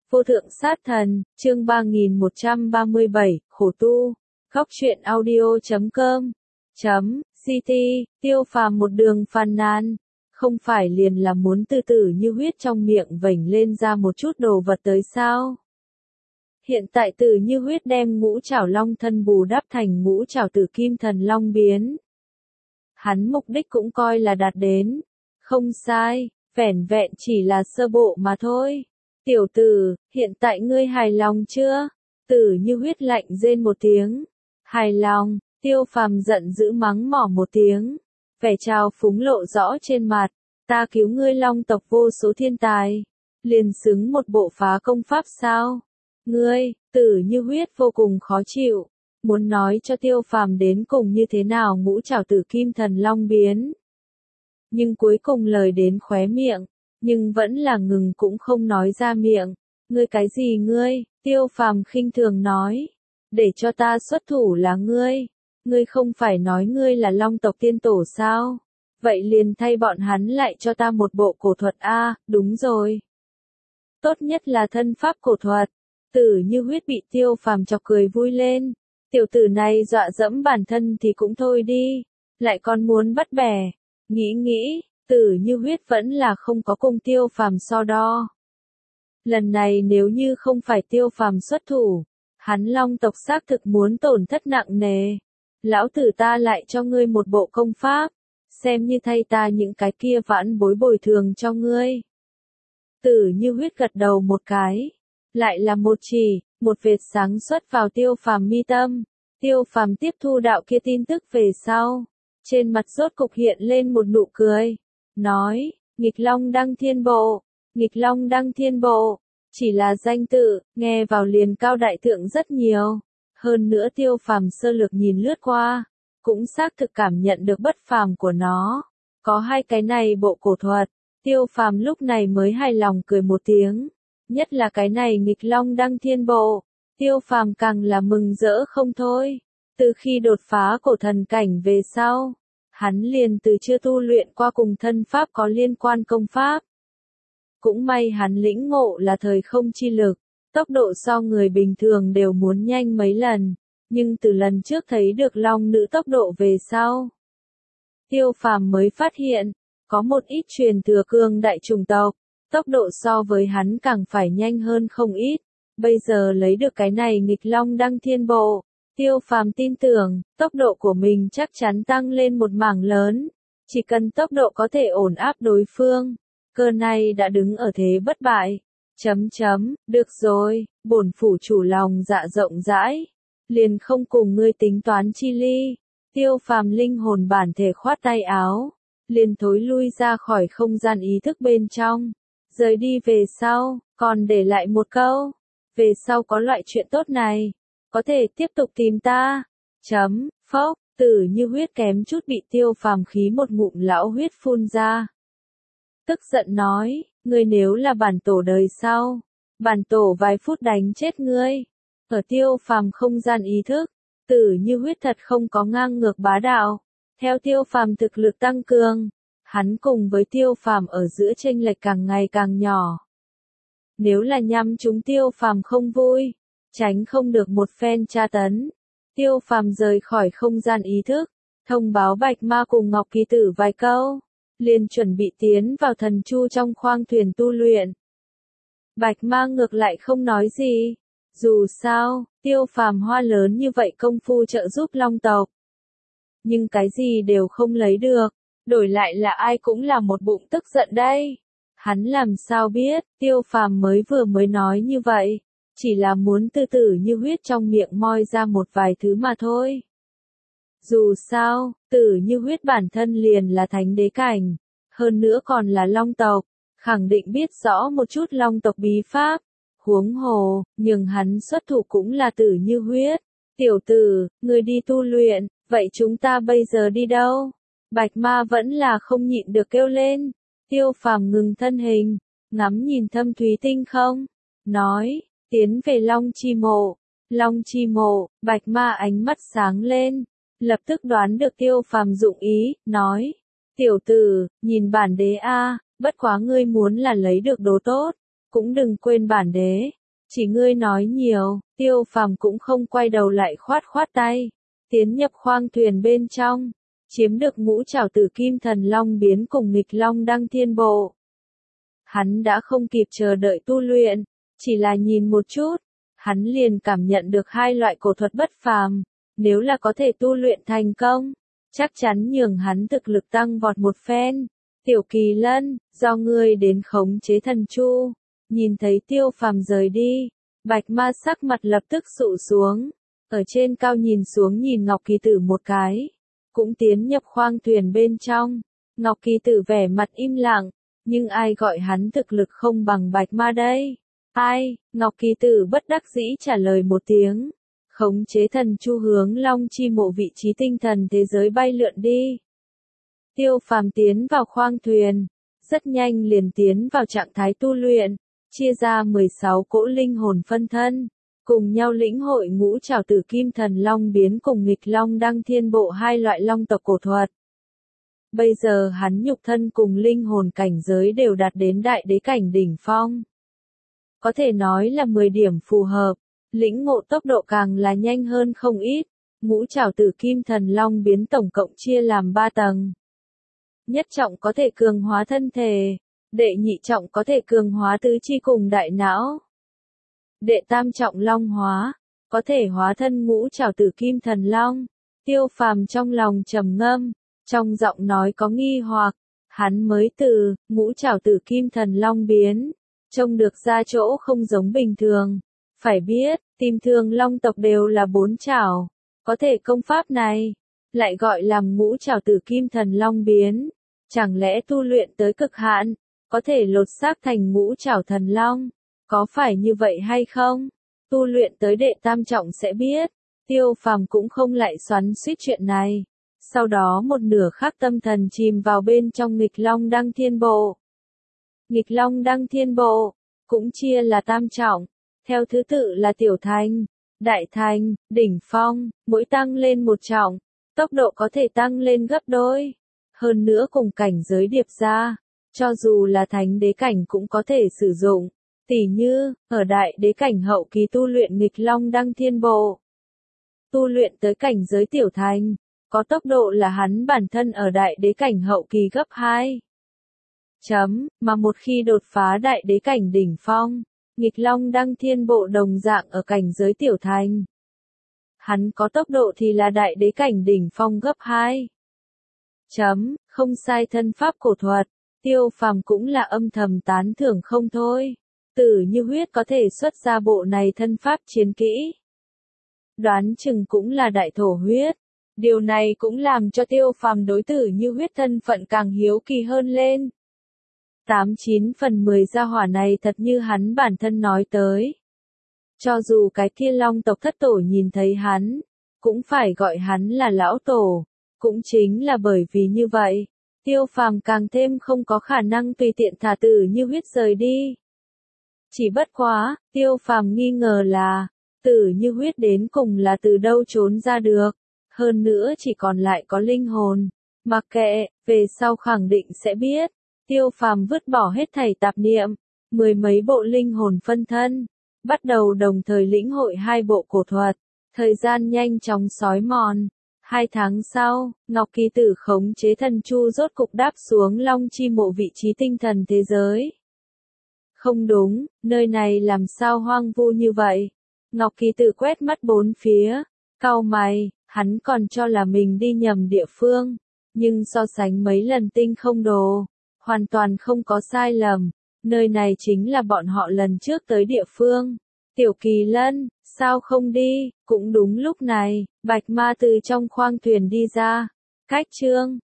Vô thượng sát thần, chương 3137, khổ tu. Góc truyện audio.com .ct, Tiêu Phàm một đường phàn nàn, không phải liền là muốn tự tử như huyết trong miệng vểnh lên ra một chút đồ vật tới sao? Hiện tại tử như huyết đem ngũ trảo long thân bù đắp thành ngũ trảo tử kim thần long biến. Hắn mục đích cũng coi là đạt đến. Không sai, vẻn vẹn chỉ là sơ bộ mà thôi. Tiểu tử, hiện tại ngươi hài lòng chưa? Tử như huyết lạnh rên một tiếng. Hài lòng, Tiêu Phàm giận dữ mắng mỏ một tiếng. Vẻ trào phúng lộ rõ trên mặt. Ta cứu ngươi long tộc vô số thiên tài. Liền xứng một bộ phá công pháp sao? Ngươi, Tử như huyết vô cùng khó chịu. Muốn nói cho Tiêu Phàm đến cùng như thế nào ngũ trảo tử kim thần long biến. Nhưng cuối cùng lời đến khóe miệng, nhưng vẫn là ngừng cũng không nói ra miệng. Ngươi cái gì ngươi? Tiêu Phàm khinh thường nói. Để cho ta xuất thủ là ngươi. Ngươi không phải nói ngươi là long tộc tiên tổ sao? Vậy liền thay bọn hắn lại cho ta một bộ cổ thuật a, đúng rồi. Tốt nhất là thân pháp cổ thuật. Tử như huyết bị Tiêu Phàm chọc cười vui lên. Tiểu tử này dọa dẫm bản thân thì cũng thôi đi. Lại còn muốn bắt bẻ. Nghĩ, Tử như huyết vẫn là không có cùng Tiêu Phàm so đo. Lần này nếu như không phải Tiêu Phàm xuất thủ, hắn long tộc xác thực muốn tổn thất nặng nề. Lão tử ta lại cho ngươi một bộ công pháp, xem như thay ta những cái kia vãn bối bồi thường cho ngươi. Tử như huyết gật đầu một cái, lại là một chỉ, một vệt sáng xuất vào Tiêu Phàm mi tâm. Tiêu Phàm tiếp thu đạo kia tin tức về sau, trên mặt rốt cục hiện lên một nụ cười, nói, nghịch long đăng thiên bộ, nghịch long đăng thiên bộ, chỉ là danh tự, nghe vào liền cao đại thượng rất nhiều. Hơn nữa Tiêu Phàm sơ lược nhìn lướt qua, cũng xác thực cảm nhận được bất phàm của nó. Có hai cái này bộ cổ thuật, Tiêu Phàm lúc này mới hài lòng cười một tiếng. Nhất là cái này nghịch long đăng thiên bộ, Tiêu Phàm càng là mừng rỡ không thôi. Từ khi đột phá cổ thần cảnh về sau, hắn liền từ chưa tu luyện qua cùng thân pháp có liên quan công pháp. Cũng may hắn lĩnh ngộ là thời không chi lực, tốc độ so người bình thường đều muốn nhanh mấy lần, nhưng từ lần trước thấy được long nữ tốc độ về sau, Tiêu Phàm mới phát hiện, có một ít truyền thừa cường đại chủng tộc, tốc độ so với hắn càng phải nhanh hơn không ít. Bây giờ lấy được cái này nghịch long đăng thiên bộ, Tiêu Phàm tin tưởng, tốc độ của mình chắc chắn tăng lên một mảng lớn. Chỉ cần tốc độ có thể ổn áp đối phương, cơ này đã đứng ở thế bất bại. Được rồi, bổn phủ chủ lòng dạ rộng rãi, liền không cùng ngươi tính toán chi ly. Tiêu Phàm linh hồn bản thể khoát tay áo, liền thối lui ra khỏi không gian ý thức bên trong. Rời đi về sau, còn để lại một câu. Về sau có loại chuyện tốt này, có thể tiếp tục tìm ta. Phốc, Tử như huyết kém chút bị Tiêu Phàm khí một ngụm lão huyết phun ra. Tức giận nói, ngươi nếu là bản tổ đời sau, bản tổ vài phút đánh chết ngươi. Ở Tiêu Phàm không gian ý thức, Tử như huyết thật không có ngang ngược bá đạo. Theo Tiêu Phàm thực lực tăng cường, hắn cùng với Tiêu Phàm ở giữa chênh lệch càng ngày càng nhỏ. Nếu là nhắm chúng Tiêu Phàm không vui, tránh không được một phen tra tấn. Tiêu Phàm rời khỏi không gian ý thức, thông báo Bạch Ma cùng Ngọc Kỳ Tử vài câu, liền chuẩn bị tiến vào thần chu trong khoang thuyền tu luyện. Bạch Ma ngược lại không nói gì, dù sao, Tiêu Phàm hoa lớn như vậy công phu trợ giúp long tộc. Nhưng cái gì đều không lấy được, đổi lại là ai cũng là một bụng tức giận đây. Hắn làm sao biết, Tiêu Phàm mới nói như vậy, chỉ là muốn tự tử như huyết trong miệng moi ra một vài thứ mà thôi. Dù sao, tử như huyết bản thân liền là thánh đế cảnh, hơn nữa còn là long tộc, khẳng định biết rõ một chút long tộc bí pháp. Huống hồ, nhưng hắn xuất thủ cũng là tử như huyết. Tiểu tử, ngươi đi tu luyện, vậy chúng ta bây giờ đi đâu? Bạch Ma vẫn là không nhịn được kêu lên. Tiêu Phàm ngừng thân hình, ngắm nhìn thâm thúy tinh không, nói, tiến về Long Chi Mộ. Long Chi Mộ, Bạch Ma ánh mắt sáng lên, lập tức đoán được Tiêu Phàm dụng ý, nói, tiểu tử, nhìn bản đế a, bất quá ngươi muốn là lấy được đồ tốt, cũng đừng quên bản đế, Chỉ ngươi nói nhiều, Tiêu Phàm cũng không quay đầu lại khoát khoát tay, tiến nhập khoang thuyền bên trong, chiếm được ngũ trảo tử kim thần long biến cùng nghịch long đăng thiên bộ. Hắn đã không kịp chờ đợi tu luyện, chỉ là nhìn một chút, hắn liền cảm nhận được hai loại cổ thuật bất phàm, nếu là có thể tu luyện thành công, chắc chắn nhường hắn thực lực tăng vọt một phen. Tiểu Kỳ Lân, do ngươi đến khống chế thần chu. Nhìn thấy Tiêu Phàm rời đi, Bạch Ma sắc mặt lập tức sụ xuống, ở trên cao nhìn xuống nhìn Ngọc Kỳ Tử một cái, cũng tiến nhập khoang thuyền bên trong. Ngọc Kỳ Tử vẻ mặt im lặng, nhưng ai gọi hắn thực lực không bằng Bạch Ma đây? Ai? Ngọc Kỳ Tử bất đắc dĩ trả lời một tiếng, khống chế thần chu hướng Long Chi Mộ vị trí tinh thần thế giới bay lượn đi. Tiêu Phàm tiến vào khoang thuyền, rất nhanh liền tiến vào trạng thái tu luyện, chia ra 16 cỗ linh hồn phân thân, cùng nhau lĩnh hội ngũ trảo tử kim thần long biến cùng nghịch long đăng thiên bộ hai loại long tộc cổ thuật. Bây giờ hắn nhục thân cùng linh hồn cảnh giới đều đạt đến đại đế cảnh đỉnh phong. Có thể nói là 10 điểm phù hợp, lĩnh ngộ tốc độ càng là nhanh hơn không ít. Ngũ trảo tử kim thần long biến tổng cộng chia làm 3 tầng. Nhất trọng có thể cường hóa thân thể, đệ nhị trọng có thể cường hóa tứ chi cùng đại não. Đệ tam trọng long hóa, có thể hóa thân ngũ trảo tử kim thần long. Tiêu Phàm trong lòng trầm ngâm, trong giọng nói có nghi hoặc, hắn mới từ ngũ trảo tử kim thần long biến, trông được ra chỗ không giống bình thường. Phải biết, tìm thường long tộc đều là 4 trảo, có thể công pháp này lại gọi làm ngũ trảo tử kim thần long biến, chẳng lẽ tu luyện tới cực hạn, có thể lột xác thành ngũ trảo thần long, có phải như vậy hay không? Tu luyện tới đệ tam trọng sẽ biết. Tiêu Phàm cũng không lại xoắn xuýt chuyện này. Sau đó một nửa khác tâm thần chìm vào bên trong nghịch long đăng thiên bộ. Nghịch long đăng thiên bộ cũng chia là tam trọng, theo thứ tự là tiểu thành, đại thành, đỉnh phong, mỗi tăng lên một trọng, tốc độ có thể tăng lên gấp đôi. Hơn nữa cùng cảnh giới điệp ra, cho dù là thánh đế cảnh cũng có thể sử dụng. Tỉ như, ở đại đế cảnh hậu kỳ tu luyện nghịch long đăng thiên bộ. Tu luyện tới cảnh giới tiểu thành, có tốc độ là hắn bản thân ở đại đế cảnh hậu kỳ gấp 2. Mà một khi đột phá đại đế cảnh đỉnh phong, nghịch long đăng thiên bộ đồng dạng ở cảnh giới tiểu thành. Hắn có tốc độ thì là đại đế cảnh đỉnh phong gấp 2. Không sai thân pháp cổ thuật, Tiêu Phàm cũng là âm thầm tán thưởng không thôi. Tử Như Huyết có thể xuất ra bộ này thân pháp chiến kỹ. Đoán chừng cũng là đại thổ huyết. Điều này cũng làm cho Tiêu Phàm đối Tử Như Huyết thân phận càng hiếu kỳ hơn lên. 89 phần 10 gia hỏa này thật như hắn bản thân nói tới. Cho dù cái kia long tộc thất tổ nhìn thấy hắn, cũng phải gọi hắn là lão tổ. Cũng chính là bởi vì như vậy, Tiêu Phàm càng thêm không có khả năng tùy tiện thả Tử Như Huyết rời đi. Chỉ bất quá, Tiêu Phàm nghi ngờ là, Tử Như Huyết đến cùng là từ đâu trốn ra được, hơn nữa chỉ còn lại có linh hồn. Mặc kệ, về sau khẳng định sẽ biết. Tiêu Phàm vứt bỏ hết thảy tạp niệm, 10 mấy bộ linh hồn phân thân, bắt đầu đồng thời lĩnh hội 2 bộ cổ thuật. Thời gian nhanh chóng xói mòn. 2 tháng sau, Ngọc Kỳ Tử khống chế thần chu rốt cục đáp xuống Long Chi Mộ vị trí tinh thần thế giới. Không đúng, nơi này làm sao hoang vu như vậy? Ngọc Kỳ Tử quét mắt bốn phía, cau mày, hắn còn cho là mình đi nhầm địa phương, nhưng so sánh mấy lần tinh không đồ, hoàn toàn không có sai lầm, nơi này chính là bọn họ lần trước tới địa phương. Tiểu Kỳ Lân, sao không đi? Cũng đúng lúc này, Bạch Ma từ trong khoang thuyền đi ra. Cách chương